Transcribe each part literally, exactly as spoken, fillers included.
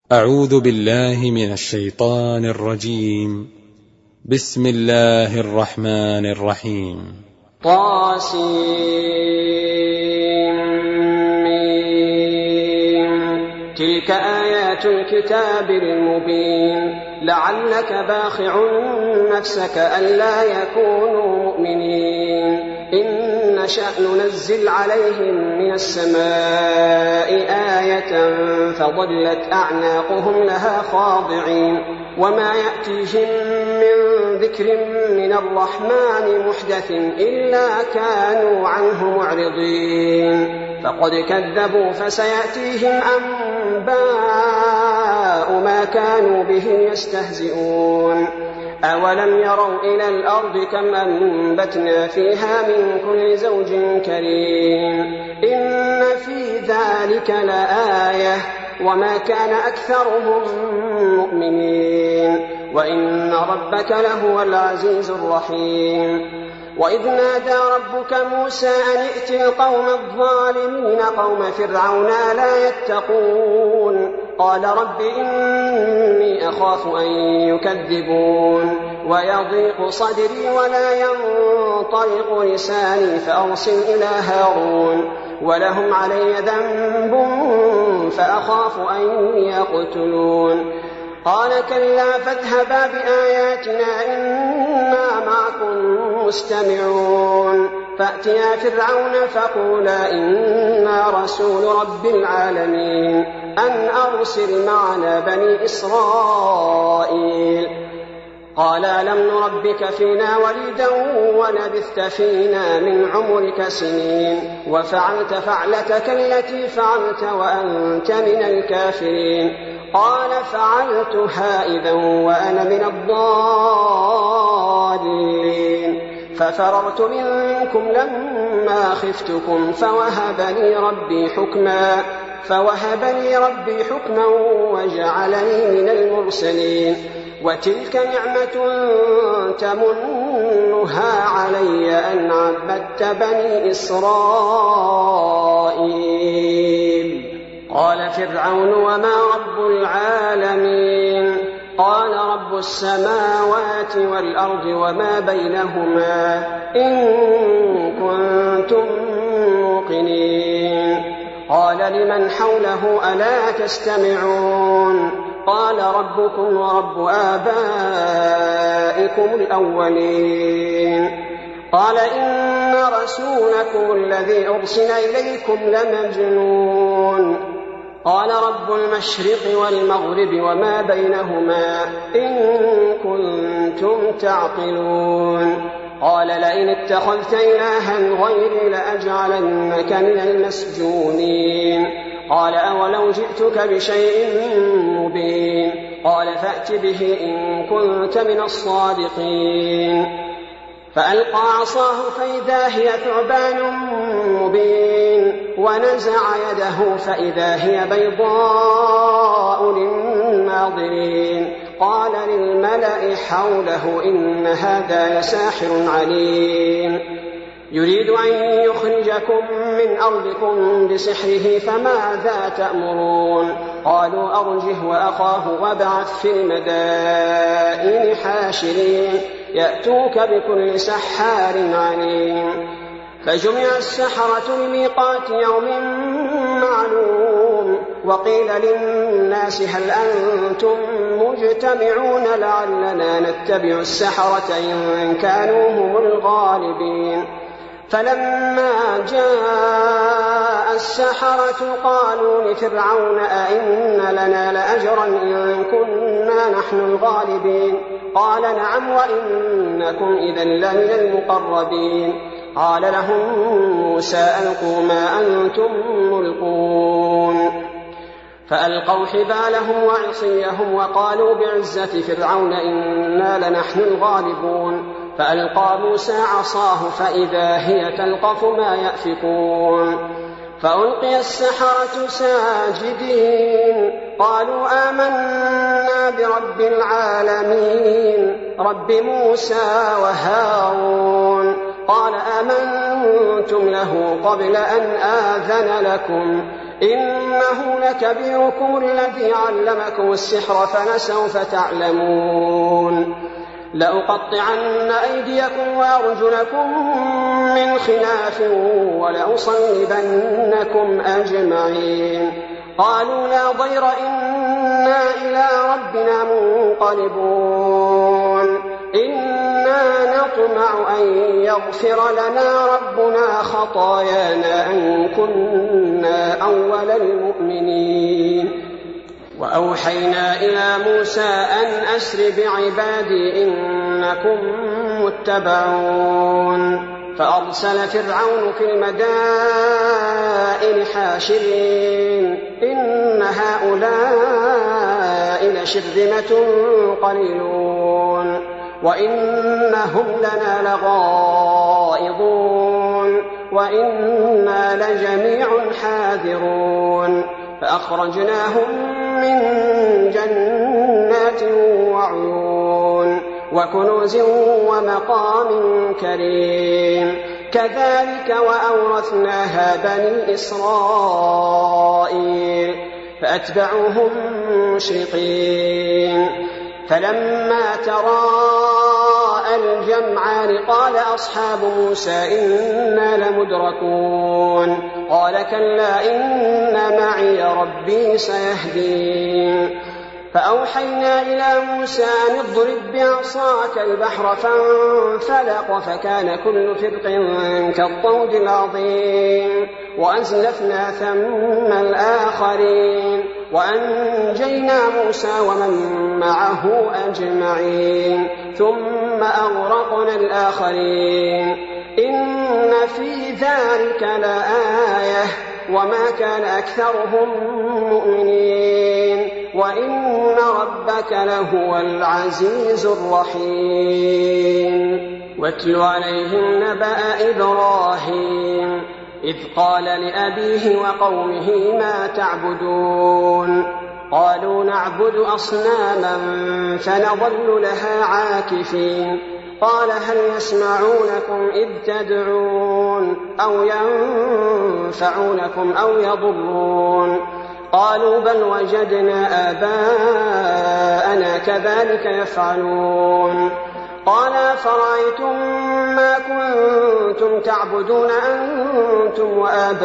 أعوذ بالله من الشيطان الرجيم. بسم الله الرحمن الرحيم. طاسيم. تلك آيات الكتاب المبين. لعلك باخع نفسك ألا يكونوا مؤمنين. إن نشأ ننزل عليهم من السماء آية فظلت أعناقهم لها خاضعين. وما يأتيهم من ذكر من الرحمن محدث إلا كانوا عنه معرضين. فقد كذبوا فسيأتيهم أنباء ما كانوا به يستهزئون. أولم يروا إلى الأرض كم أنبتنا فيها من كل زوج كريم. إن في ذلك لآية وما كان أكثرهم مؤمنين. وإن ربك لهو العزيز الرحيم. وإذ نادى ربك موسى أن ائت القوم الظالمين قوم فرعون ألا يتقون. قال رب إني أخاف أن يكذبون ويضيق صدري ولا ينطلق لساني فأرسل إلى هارون ولهم علي ذنب فأخاف أن يقتلون. قال كلا فاذهبا بآياتنا إنا معكم مستمعون. فأتيا فرعون فقولا إنا رسول رب العالمين أن أرسل معنا بني إسرائيل. قال ألم نربك فينا وليدا ولبثت فينا من عمرك سنين وفعلت فعلتك التي فعلت وأنت من الكافرين. قال فعلتها إذا وأنا من الضالين. ففررت منكم لما خفتكم فوهب لي ربي حكما فوهب لي ربي حكما وجعلني من المرسلين. وتلك نعمة تمنها علي أن عبدت بني إسرائيل. قال فرعون وما رب العالمين. قال رب السماوات والأرض وما بينهما إن كنتم موقنين. قال لمن حوله ألا تستمعون. قال ربكم ورب آبائكم الأولين. قال إن رسولكم الذي أرسل إليكم لمجنون. قال رب المشرق والمغرب وما بينهما إن كنتم تعقلون. قال لئن اتخذت إلها غيري لأجعلنك من المسجونين. قال أولو جئتك بشيء مبين. قال فأت به إن كنت من الصادقين. فألقى عصاه فإذا هي ثعبان مبين ونزع يده فإذا هي بيضاء للناظرين. قال للملأ حوله إن هذا لساحر عليم يريد أن يخرجكم من أرضكم بسحره فماذا تأمرون. قالوا أرجه وأخاه وابعث في المدائن حاشرين يأتوك بكل سحار عليم. فجمع السحرة لميقات يوم معلوم. وقيل للناس هل أنتم مجتمعون لعلنا نتبع السحرة إن كانوا هم الغالبين. فلما جاء السحرة قالوا لفرعون أئن لنا لأجرا إن كنا نحن الغالبين. قال نعم وإنكم إذا لمن المقربين. قال لهم موسى ألقوا ما أنتم ملقون. فألقوا حبالهم وعصيهم وقالوا بعزة فرعون إنا لنحن الغالبون. فألقى موسى عصاه فإذا هي تلقف ما يأفكون. فألقي السحرة ساجدين قالوا آمنا برب العالمين رب موسى وهارون. قال آمنتم له قبل أن آذن لكم إنه لكبيركم الذي علمكم السحر فلسوف تعلمون لأقطعن أيديكم وأرجلكم من خلاف ولأصلبنكم أجمعين قالوا لا ضير إنا إلى ربنا منقلبون إنا نطمع أن يغفر لنا ربنا خطايانا أن كنا أول المؤمنين وأوحينا إلى موسى أن أسر بعبادي إنكم متبعون فأرسل فرعون في المدائن حاشرين إن هؤلاء لشرذمة قليلون وإنهم لنا لغائظون وإنا لجميع حاذرون فأخرجناهم من جنات وعيون وكنوز ومقام كريم كذلك وأورثناها بني إسرائيل فأتبعوهم مشرقين فلما تراءى الجمعان قال أصحاب موسى إنا لمدركون قال كلا إن معي ربي سيهدين فأوحينا إلى موسى أن اضرب بعصاك البحر فانفلق فكان كل فرق كالطود العظيم وأزلفنا ثم الآخرين وأنجينا موسى ومن معه أجمعين ثم أغرقنا الآخرين إن في ذلك لآية وما كان أكثرهم مؤمنين وإن ربك لهو العزيز الرحيم واتل عليهم نبأ إبراهيم إذ قال لأبيه وقومه ما تعبدون قالوا نعبد أصناما فنظل لها عاكفين قال هل يسمعونكم إذ تدعون أو ينفعونكم أو يضرون قالوا بل وجدنا آباءنا كذلك يفعلون قال أفرأيتم ما كنتم تعبدون أنتم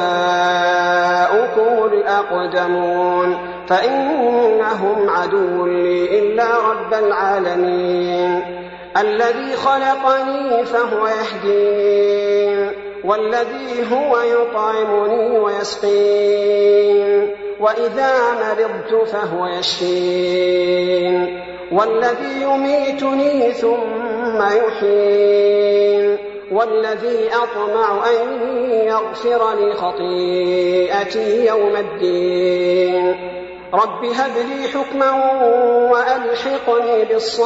وآباؤكم الأقدمون فإنهم عدو لي إلا رب العالمين الذي خلقني فهو يهدين والذي هو يطعمني ويسقين وإذا مرضت فهو يشفين والذي يميتني ثم يحيين والذي أطمع أن يغفر لي خطيئتي يوم الدين رب هب لي حكما وألحقني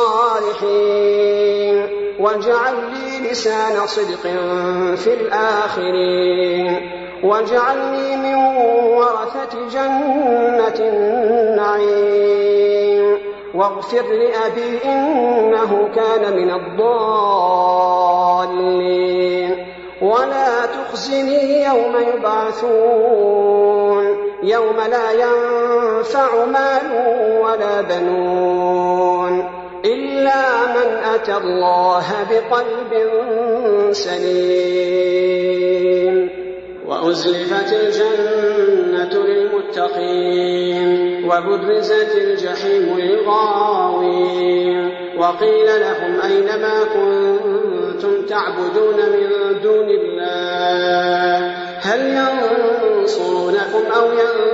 بالصالحين واجعل لي لسان صدق في الآخرين واجعلني من ورثة جنة النعيم واغفر لأبي إنه كان من الضالين ولا تخزني يوم يبعثون يوم لا ينفع مال ولا بنون إلا من أتى الله بقلب سليم وأزلفت الجنة للمتقين وبرزت الجحيم للغاوين وقيل لهم أين ما كنتم تعبدون من دون الله هل ينصرونكم أو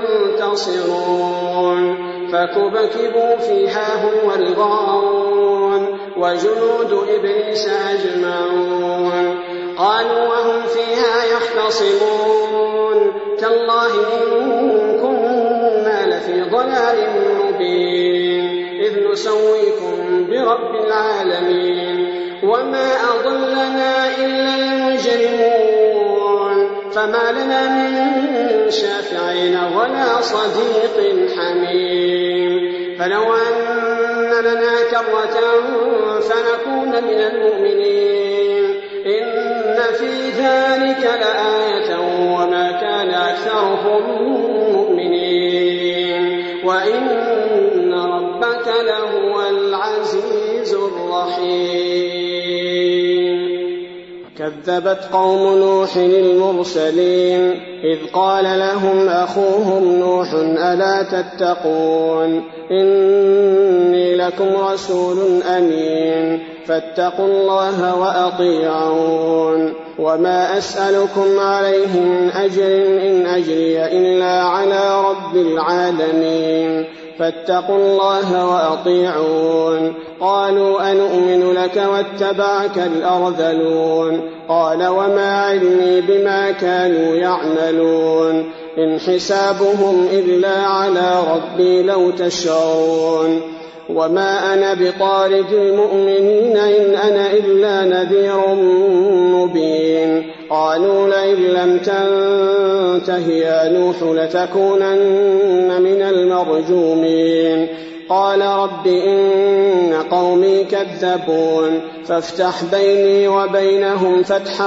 ينتصرون فكبكبوا فيها هم والغاوون وجنود إبليس أجمعون قالوا وهم فيها يختصمون تالله إن كنا لفي ضلال مبين إذ نسويكم برب العالمين وما أضلنا إلا المجرمون فما لنا من شافعين ولا صديق حميم فلو أن لنا كرة فنكون من المؤمنين إن في ذلك لآية وما كان أكثرهم مؤمنين وإن ربك لهو العزيز الرحيم. كذبت قوم نوح المرسلين إذ قال لهم أخوهم نوح ألا تتقون إني لكم رسول أمين فاتقوا الله وأطيعون وما أسألكم عليه من أجر إن أجري إلا على رب العالمين فاتقوا الله وأطيعون. قالوا أنؤمن لك واتبعك الأرذلون قال وما علمي بما كانوا يعملون إن حسابهم إلا على ربي لو تشعرون. وما أنا بطارد المؤمنين إن أنا إلا نذير مبين. قالوا لئن لم تنته يا نوح لتكونن من المرجومين. قال رب إن قومي كذبون فافتح بيني وبينهم فتحا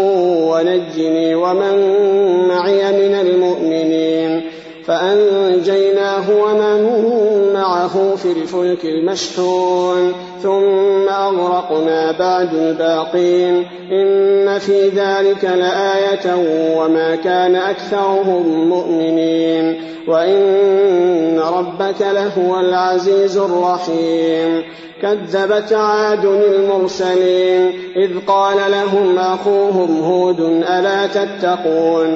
ونجني ومن معي من المؤمنين. فأنجيناه ومن معه في الفلك المشحون ثم أغرقنا بعد الباقين إن في ذلك لآية وما كان أكثرهم مؤمنين وإن ربك لهو العزيز الرحيم. كذبت عاد المرسلين إذ قال لهم أخوهم هود ألا تتقون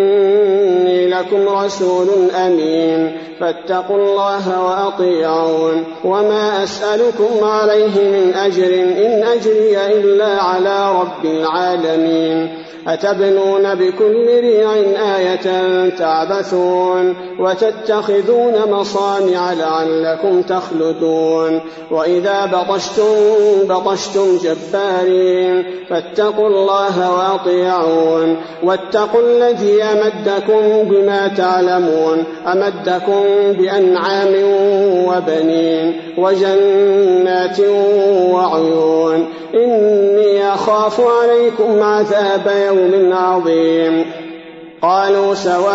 إني لكم رسول أمين فاتقوا الله وأطيعون وما أسألكم عليه من أجر إن أجري إلا على رب العالمين. أتبنون بكل ريع آية تعبثون وتتخذون مصانع لعلكم تخلدون وإذا بطشتم بطشتم جبارين فاتقوا الله وأطيعون واتقوا الذي أمدكم بما تعلمون أمدكم بأنعام وبنين وجنات وعيون إني أخاف عليكم عذاب يوم عظيم. قالوا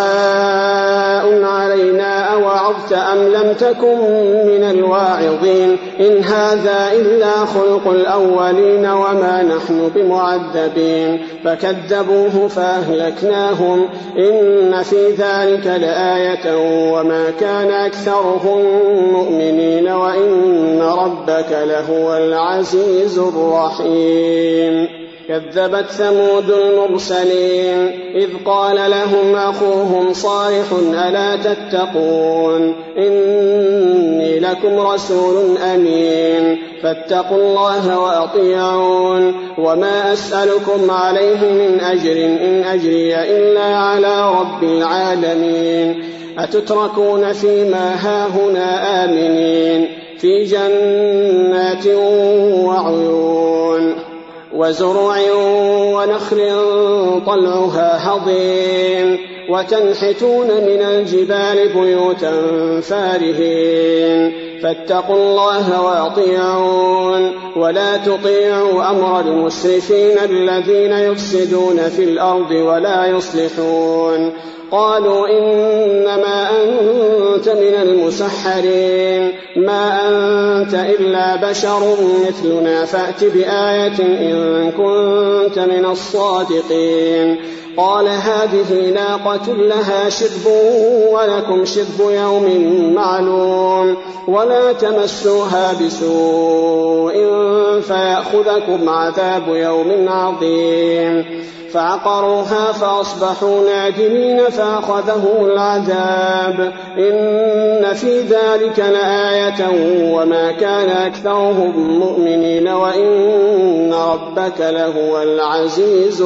سواء علينا أوعظت أم لم تكن من الواعظين إن هذا إلا خلق الأولين وما نحن بمعذبين. فكذبوه فأهلكناهم إن في ذلك لآية وما كان أكثرهم مؤمنين وإن ربك لهو العزيز الرحيم. كذبت ثمود المرسلين إذ قال لهم أخوهم صالح ألا تتقون إني لكم رسول أمين فاتقوا الله وأطيعون وما أسألكم عليه من أجر إن أجري إلا على رب العالمين. أتتركون فيما هاهنا آمنين في جنات وعيون وزروع ونخل طلعها هضيم وتنحتون من الجبال بيوتا فارهين فاتقوا الله وأطيعون ولا تطيعوا أمر المسرفين الذين يفسدون في الأرض ولا يصلحون. قالوا إنما أنت من المسحرين ما أنت إلا بشر مثلنا فأت بآية إن كنت من الصادقين. قال هذه ناقة لها شرب ولكم شرب يوم معلوم ولا تمسوها بسوء فيأخذكم عذاب يوم عظيم. فعقروها فأصبحوا نادمين فأخذهم العذاب إن في ذلك لآية وما كان أكثرهم مؤمنين وإن ربك لهو العزيز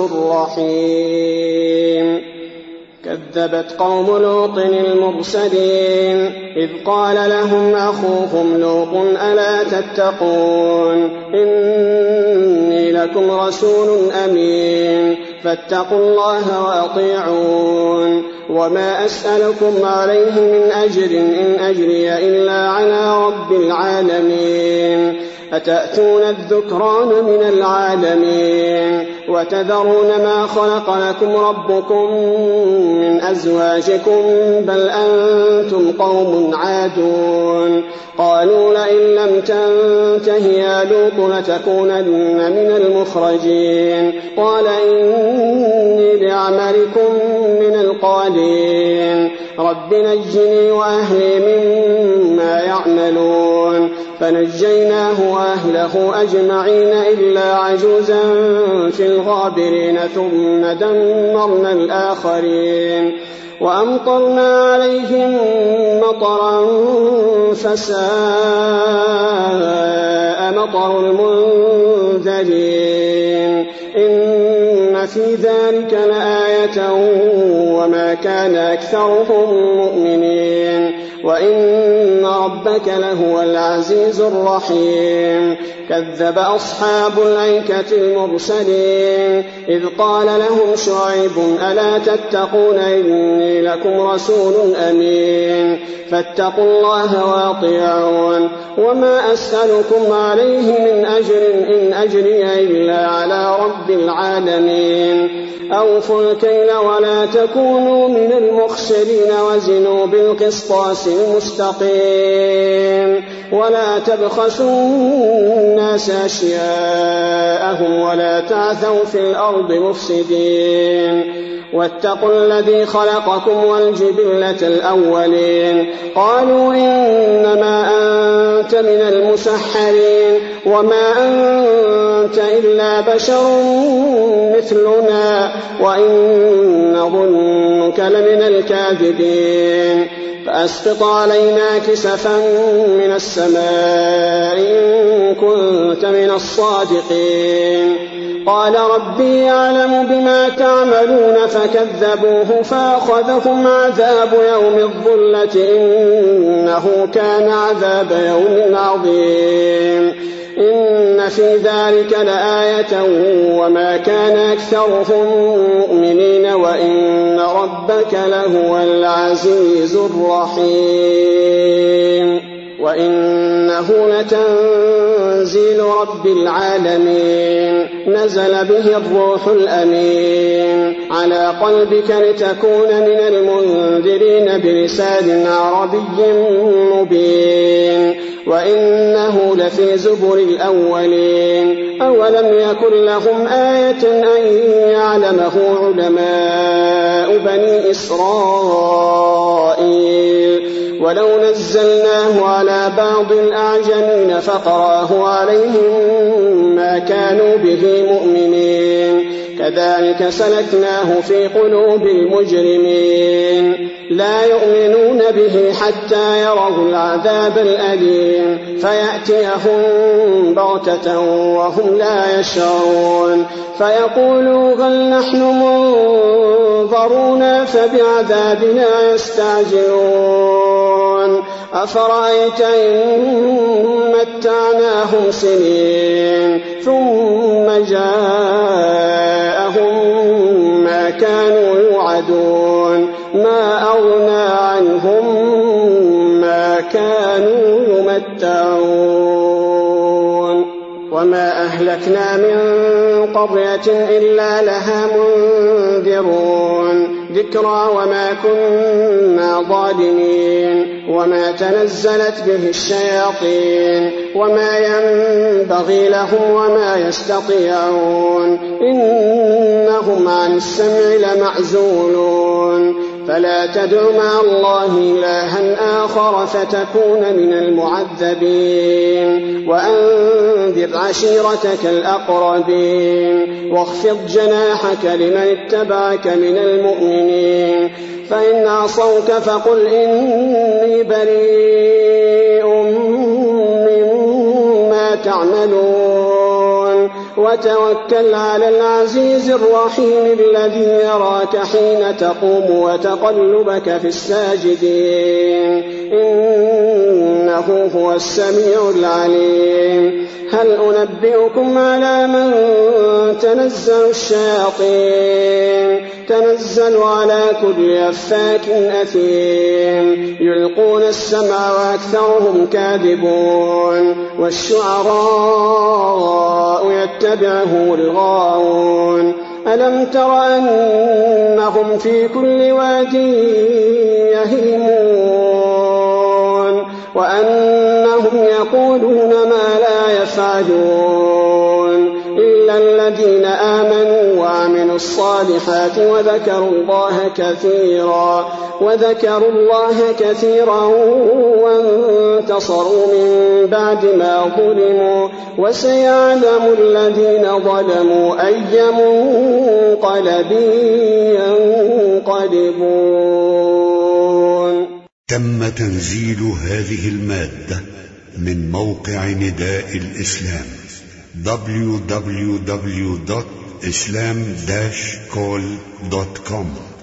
الرحيم. كذبت قوم لوط المرسلين إذ قال لهم أخوهم لوط ألا تتقون إني لكم رسول أمين فاتقوا الله وأطيعون وما أسألكم عليه من أجر إن أجري إلا على رب العالمين. أتأتون الذكران من العالمين وتذرون ما خلق لكم ربكم من أزواجكم بل أنتم قوم عادون قالوا لئن لم تنته يا لوط لتكونن من المخرجين قال إني لعملكم من القالين رب نجني وأهلي مما يعملون فنجيناه وأهله أجمعين إلا عجوزا في الغابرين ثم دمرنا الآخرين وأمطرنا عليهم مطرا فساء مطر المنذرين إن في ذلك لآية وما كان أكثرهم مؤمنين وإن ربك لهو العزيز الرحيم كذب أصحاب الأيكة المرسلين إذ قال لهم شعيب ألا تتقون إني لكم رسول أمين فاتقوا الله وأطيعون وما أسألكم عليه من أجر إن أجري إلا على رب العالمين أوفوا الكيل ولا تكونوا من المخسرين وزنوا بالقسطاس المستقيم ولا تبخسوا الناس أشياءهم ولا تعثوا في الأرض مفسدين واتقوا الذي خلقكم والجبلة الأولين قالوا إنما أنت من المسحرين وما أنت إلا بشر مثلنا وإن نظنك لمن الكاذبين فأسقط علينا كسفا من السماء إن كنت من الصادقين قال ربي يعلم بما تعملون فكذبوه فأخذهم عذاب يوم الظلة إنه كان عذاب يوم عظيم إن في ذلك لآية وما كان أكثرهم مؤمنين وإن ربك لهو العزيز الرحيم وإنه لتنزيل رب العالمين نزل به الروح الأمين على قلبك لتكون من المنذرين بلسان عربي مبين وإنه لفي زبر الأولين أولم يكن لهم آية أن يعلمه علماء بني إسرائيل ولو نزلناه على بعض الأعجمين فقرأه عليهم ما كانوا به مؤمنين كذلك سلكناه في قلوب المجرمين لا يؤمنون به حتى يروا العذاب الأليم فيأتيهم بغتة وهم لا يشعرون فيقولوا هل نحن منظرون فبعذابنا يستعجلون أفرأيت إن متعناهم سنين ثم جاءهم ما كانوا يوعدون ما أغنى عنهم ما كانوا يمتعون وما أهلكنا من قرية إلا لها منذرون ذكرى وما كنا ظالمين وما تنزلت به الشياطين وما ينبغي لهم وما يستطيعون إنهم عن السمع لمعزولون فلا تدع مع الله إلها آخر فتكون من المعذبين وأنذر عشيرتك الأقربين واخفض جناحك لمن اتبعك من المؤمنين فإن عصوك فقل إني بريء مما تعملون وتوكل على العزيز الرحيم الذي يراك حين تقوم وتقلبك في الساجدين إنه هو السميع العليم هل أنبئكم على من تنزل الشياطين تنزل على كل أفاك أثيم يلقون السمع وأكثرهم كاذبون والشعراء يتبعهم الغاوون ألم تر أنهم في كل واد يهيمون وأنهم يقولون ما لا يفعلون إلا الذين آمنوا وعملوا الصالحات وذكروا الله كثيرا وذكروا الله كثيرا وانتصروا من بعد ما ظلموا وسيعلم الذين ظلموا أي منقلب ينقلبون. تم تنزيل هذه المادة من موقع نداء الإسلام دبليو دبليو دبليو دوت إسلام داش كول دوت كوم.